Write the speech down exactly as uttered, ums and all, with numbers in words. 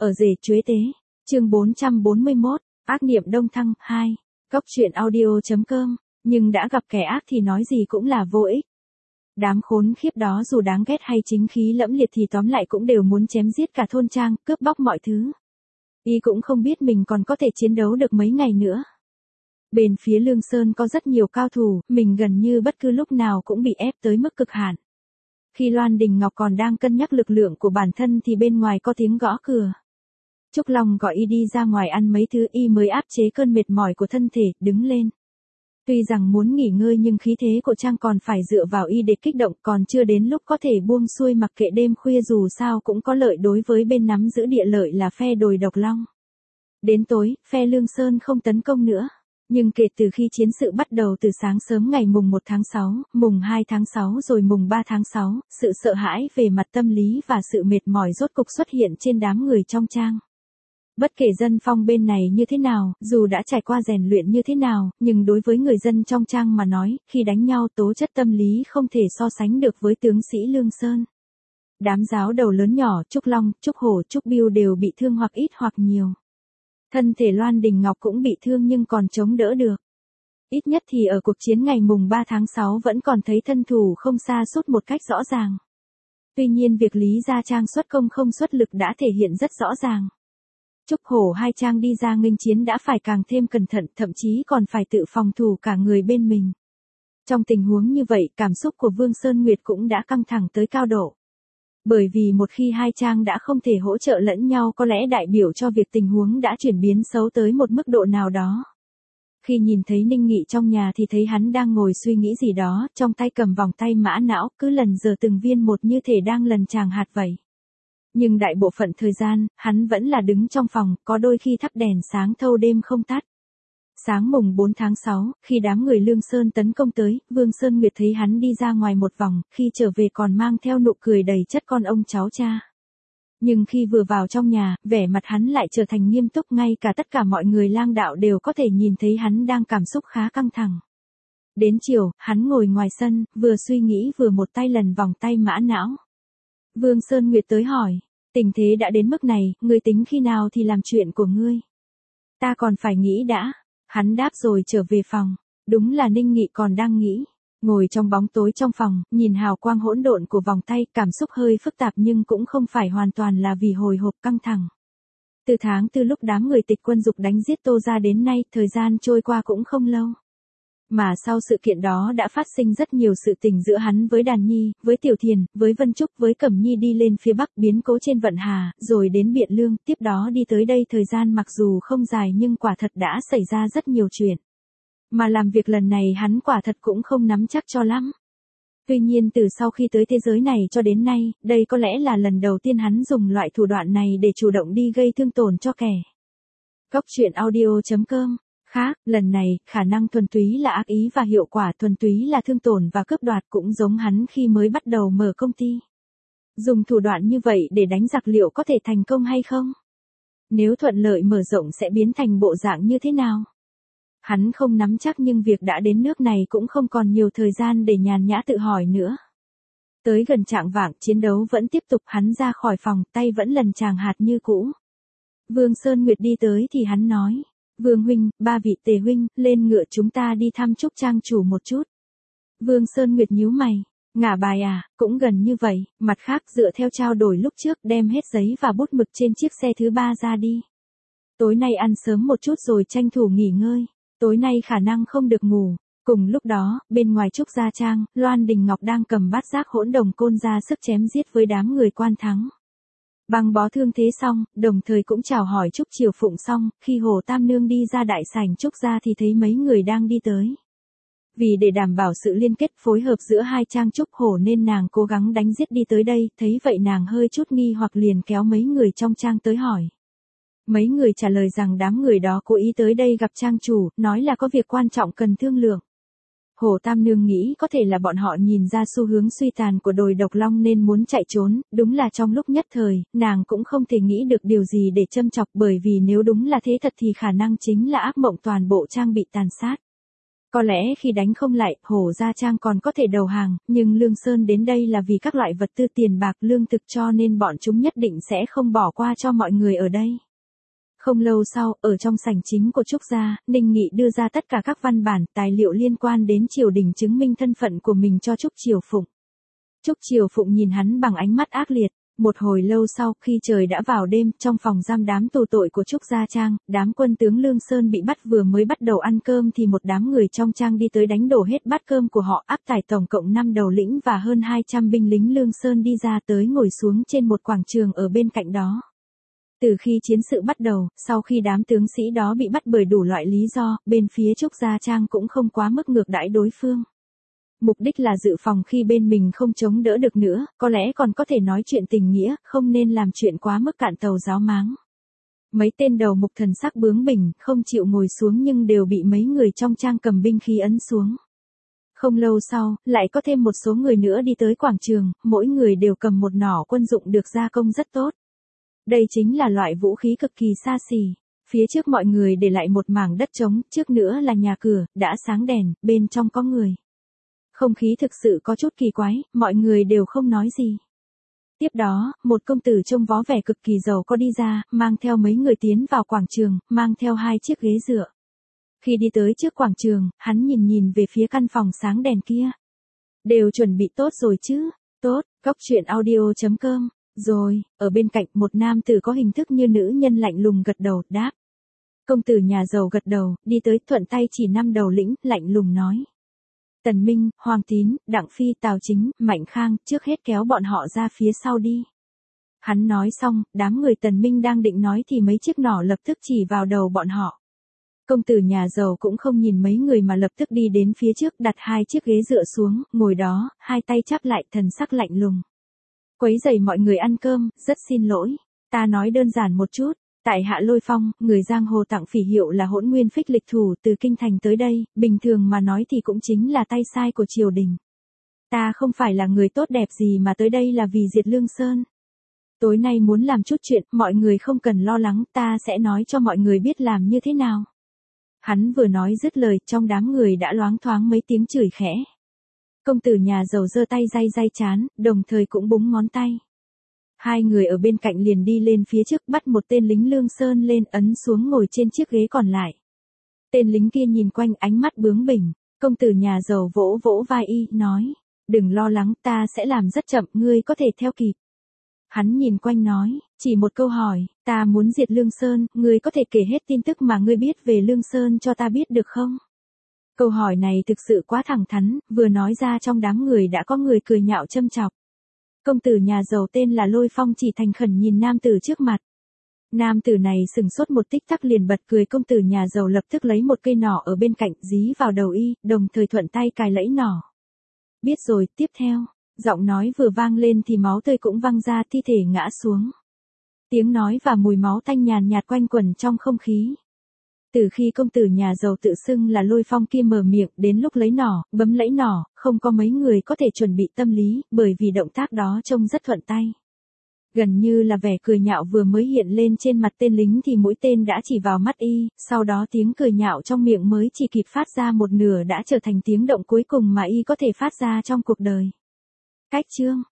Ở rể chuế tế, chương bốn trăm bốn mươi mốt, ác niệm đông thăng, hai, cốc truyện audio.com, nhưng đã gặp kẻ ác thì nói gì cũng là vô ích. Đám khốn khiếp đó dù đáng ghét hay chính khí lẫm liệt thì tóm lại cũng đều muốn chém giết cả thôn trang, cướp bóc mọi thứ. Y cũng không biết mình còn có thể chiến đấu được mấy ngày nữa. Bên phía Lương Sơn có rất nhiều cao thủ, mình gần như bất cứ lúc nào cũng bị ép tới mức cực hạn. Khi Loan Đình Ngọc còn đang cân nhắc lực lượng của bản thân thì bên ngoài có tiếng gõ cửa. Trúc Long gọi y đi ra ngoài ăn mấy thứ, y mới áp chế cơn mệt mỏi của thân thể, đứng lên. Tuy rằng muốn nghỉ ngơi nhưng khí thế của Trang còn phải dựa vào y để kích động, còn chưa đến lúc có thể buông xuôi mặc kệ đêm khuya, dù sao cũng có lợi đối với bên nắm giữ địa lợi là phe đồi Độc Long. Đến tối, phe Lương Sơn không tấn công nữa. Nhưng kể từ khi chiến sự bắt đầu từ sáng sớm ngày mùng một tháng sáu, mùng hai tháng sáu rồi mùng ba tháng sáu, sự sợ hãi về mặt tâm lý và sự mệt mỏi rốt cục xuất hiện trên đám người trong trang. Bất kể dân phong bên này như thế nào, dù đã trải qua rèn luyện như thế nào, nhưng đối với người dân trong trang mà nói, khi đánh nhau tố chất tâm lý không thể so sánh được với tướng sĩ Lương Sơn. Đám giáo đầu lớn nhỏ, Trúc Long, Trúc Hổ, Trúc Biêu đều bị thương hoặc ít hoặc nhiều. Thân thể Loan Đình Ngọc cũng bị thương nhưng còn chống đỡ được. Ít nhất thì ở cuộc chiến ngày mùng ba tháng sáu vẫn còn thấy thân thủ không sa sút một cách rõ ràng. Tuy nhiên việc Lý Gia Trang xuất công không xuất lực đã thể hiện rất rõ ràng. Trúc Hổ hai Trang đi ra nghênh chiến đã phải càng thêm cẩn thận, thậm chí còn phải tự phòng thủ cả người bên mình. Trong tình huống như vậy, cảm xúc của Vương Sơn Nguyệt cũng đã căng thẳng tới cao độ. Bởi vì một khi hai trang đã không thể hỗ trợ lẫn nhau có lẽ đại biểu cho việc tình huống đã chuyển biến xấu tới một mức độ nào đó. Khi nhìn thấy Ninh Nghị trong nhà thì thấy hắn đang ngồi suy nghĩ gì đó, trong tay cầm vòng tay mã não, cứ lần giờ từng viên một như thể đang lần tràng hạt vậy. Nhưng đại bộ phận thời gian, hắn vẫn là đứng trong phòng, có đôi khi thắp đèn sáng thâu đêm không tắt. Sáng mùng bốn tháng sáu, khi đám người Lương Sơn tấn công tới, Vương Sơn Nguyệt thấy hắn đi ra ngoài một vòng, khi trở về còn mang theo nụ cười đầy chất con ông cháu cha. Nhưng khi vừa vào trong nhà, vẻ mặt hắn lại trở thành nghiêm túc, ngay cả tất cả mọi người lang đạo đều có thể nhìn thấy hắn đang cảm xúc khá căng thẳng. Đến chiều, hắn ngồi ngoài sân, vừa suy nghĩ vừa một tay lần vòng tay mã não. Vương Sơn Nguyệt tới hỏi, tình thế đã đến mức này, ngươi tính khi nào thì làm chuyện của ngươi? Ta còn phải nghĩ đã. Hắn đáp rồi trở về phòng. Đúng là Ninh Nghị còn đang nghĩ. Ngồi trong bóng tối trong phòng, nhìn hào quang hỗn độn của vòng tay, cảm xúc hơi phức tạp nhưng cũng không phải hoàn toàn là vì hồi hộp căng thẳng. Từ tháng từ lúc đám người Tịch Quân dục đánh giết Tô gia đến nay, thời gian trôi qua cũng không lâu. Mà sau sự kiện đó đã phát sinh rất nhiều sự tình giữa hắn với Đàn Nhi, với Tiểu Thiền, với Vân Trúc, với Cẩm Nhi đi lên phía Bắc, biến cố trên Vận Hà, rồi đến Biện Lương, tiếp đó đi tới đây. Thời gian mặc dù không dài nhưng quả thật đã xảy ra rất nhiều chuyện. Mà làm việc lần này hắn quả thật cũng không nắm chắc cho lắm. Tuy nhiên từ sau khi tới thế giới này cho đến nay, đây có lẽ là lần đầu tiên hắn dùng loại thủ đoạn này để chủ động đi gây thương tổn cho kẻ. Cốc truyện audio.com. Khác, lần này, khả năng thuần túy là ác ý và hiệu quả thuần túy là thương tổn và cướp đoạt, cũng giống hắn khi mới bắt đầu mở công ty. Dùng thủ đoạn như vậy để đánh giặc liệu có thể thành công hay không? Nếu thuận lợi mở rộng sẽ biến thành bộ dạng như thế nào? Hắn không nắm chắc nhưng việc đã đến nước này cũng không còn nhiều thời gian để nhàn nhã tự hỏi nữa. Tới gần chạng vạng, chiến đấu vẫn tiếp tục, hắn ra khỏi phòng, tay vẫn lần tràng hạt như cũ. Vương Sơn Nguyệt đi tới thì hắn nói. Vương huynh, ba vị Tề huynh, lên ngựa chúng ta đi thăm Trúc Trang chủ một chút. Vương Sơn Nguyệt nhíu mày, ngả bài à, cũng gần như vậy, mặt khác dựa theo trao đổi lúc trước đem hết giấy và bút mực trên chiếc xe thứ ba ra đi. Tối nay ăn sớm một chút rồi tranh thủ nghỉ ngơi, tối nay khả năng không được ngủ. Cùng lúc đó, bên ngoài Trúc Gia Trang, Loan Đình Ngọc đang cầm bát giác hỗn đồng côn ra sức chém giết với đám người Quan Thắng. Băng bó thương thế xong, đồng thời cũng chào hỏi Trúc Triều Phụng xong, khi Hồ Tam Nương đi ra đại sảnh Trúc gia thì thấy mấy người đang đi tới. Vì để đảm bảo sự liên kết phối hợp giữa hai trang Trúc Hổ nên nàng cố gắng đánh giết đi tới đây, thấy vậy nàng hơi chút nghi hoặc liền kéo mấy người trong trang tới hỏi. Mấy người trả lời rằng đám người đó cố ý tới đây gặp trang chủ, nói là có việc quan trọng cần thương lượng. Hồ Tam Nương nghĩ có thể là bọn họ nhìn ra xu hướng suy tàn của đồi Độc Long nên muốn chạy trốn, đúng là trong lúc nhất thời, nàng cũng không thể nghĩ được điều gì để châm chọc, bởi vì nếu đúng là thế thật thì khả năng chính là ác mộng toàn bộ trang bị tàn sát. Có lẽ khi đánh không lại, Hổ Gia Trang còn có thể đầu hàng, nhưng Lương Sơn đến đây là vì các loại vật tư tiền bạc lương thực cho nên bọn chúng nhất định sẽ không bỏ qua cho mọi người ở đây. Không lâu sau, ở trong sảnh chính của Trúc Gia, Ninh Nghị đưa ra tất cả các văn bản, tài liệu liên quan đến triều đình chứng minh thân phận của mình cho Trúc Triều Phụng. Trúc Triều Phụng nhìn hắn bằng ánh mắt ác liệt. Một hồi lâu sau, khi trời đã vào đêm, trong phòng giam đám tù tội của Trúc Gia Trang, đám quân tướng Lương Sơn bị bắt vừa mới bắt đầu ăn cơm thì một đám người trong trang đi tới đánh đổ hết bát cơm của họ, áp tải tổng cộng năm đầu lĩnh và hơn hai trăm binh lính Lương Sơn đi ra tới ngồi xuống trên một quảng trường ở bên cạnh đó. Từ khi chiến sự bắt đầu, sau khi đám tướng sĩ đó bị bắt bởi đủ loại lý do, bên phía Trúc Gia Trang cũng không quá mức ngược đãi đối phương. Mục đích là dự phòng khi bên mình không chống đỡ được nữa, có lẽ còn có thể nói chuyện tình nghĩa, không nên làm chuyện quá mức cạn tàu giáo máng. Mấy tên đầu mục thần sắc bướng bỉnh, không chịu ngồi xuống nhưng đều bị mấy người trong trang cầm binh khí ấn xuống. Không lâu sau, lại có thêm một số người nữa đi tới quảng trường, mỗi người đều cầm một nỏ quân dụng được gia công rất tốt. Đây chính là loại vũ khí cực kỳ xa xỉ. Phía trước mọi người để lại một mảng đất trống, trước nữa là nhà cửa, đã sáng đèn, bên trong có người. Không khí thực sự có chút kỳ quái, mọi người đều không nói gì. Tiếp đó, một công tử trông vó vẻ cực kỳ giàu có đi ra, mang theo mấy người tiến vào quảng trường, mang theo hai chiếc ghế dựa. Khi đi tới trước quảng trường, hắn nhìn nhìn về phía căn phòng sáng đèn kia. Đều chuẩn bị tốt rồi chứ? Tốt, Cóc Truyện Audio chấm com. Rồi, ở bên cạnh một nam tử có hình thức như nữ nhân lạnh lùng gật đầu, đáp. Công tử nhà giàu gật đầu, đi tới thuận tay chỉ năm đầu lĩnh, lạnh lùng nói. Tần Minh, Hoàng Tín, Đặng Phi, Tào Chính, Mạnh Khang, trước hết kéo bọn họ ra phía sau đi. Hắn nói xong, đám người Tần Minh đang định nói thì mấy chiếc nỏ lập tức chỉ vào đầu bọn họ. Công tử nhà giàu cũng không nhìn mấy người mà lập tức đi đến phía trước đặt hai chiếc ghế dựa xuống, ngồi đó, hai tay chắp lại thần sắc lạnh lùng. Quấy rầy mọi người ăn cơm, rất xin lỗi. Ta nói đơn giản một chút. Tại Hạ Lôi Phong, người giang hồ tặng phỉ hiệu là Hỗn Nguyên Phích Lịch Thủ từ kinh thành tới đây, bình thường mà nói thì cũng chính là tay sai của triều đình. Ta không phải là người tốt đẹp gì mà tới đây là vì diệt Lương Sơn. Tối nay muốn làm chút chuyện, mọi người không cần lo lắng, ta sẽ nói cho mọi người biết làm như thế nào. Hắn vừa nói dứt lời, trong đám người đã loáng thoáng mấy tiếng chửi khẽ. Công tử nhà giàu giơ tay day day chán, đồng thời cũng búng ngón tay. Hai người ở bên cạnh liền đi lên phía trước bắt một tên lính Lương Sơn lên ấn xuống ngồi trên chiếc ghế còn lại. Tên lính kia nhìn quanh ánh mắt bướng bỉnh, công tử nhà giàu vỗ vỗ vai y, nói, đừng lo lắng ta sẽ làm rất chậm, ngươi có thể theo kịp. Hắn nhìn quanh nói, chỉ một câu hỏi, ta muốn diệt Lương Sơn, ngươi có thể kể hết tin tức mà ngươi biết về Lương Sơn cho ta biết được không? Câu hỏi này thực sự quá thẳng thắn, vừa nói ra trong đám người đã có người cười nhạo châm chọc. Công tử nhà giàu tên là Lôi Phong chỉ thành khẩn nhìn nam tử trước mặt. Nam tử này sừng sốt một tích tắc liền bật cười, công tử nhà giàu lập tức lấy một cây nỏ ở bên cạnh dí vào đầu y, đồng thời thuận tay cài lẫy nỏ. Biết rồi, tiếp theo, giọng nói vừa vang lên thì máu tươi cũng văng ra, thi thể ngã xuống. Tiếng nói và mùi máu tanh nhàn nhạt quanh quẩn trong không khí. Từ khi công tử nhà giàu tự xưng là Lôi Phong kia mở miệng đến lúc lấy nỏ, bấm lẫy nỏ, không có mấy người có thể chuẩn bị tâm lý, bởi vì động tác đó trông rất thuận tay. Gần như là vẻ cười nhạo vừa mới hiện lên trên mặt tên lính thì mũi tên đã chỉ vào mắt y, sau đó tiếng cười nhạo trong miệng mới chỉ kịp phát ra một nửa đã trở thành tiếng động cuối cùng mà y có thể phát ra trong cuộc đời. Cách chương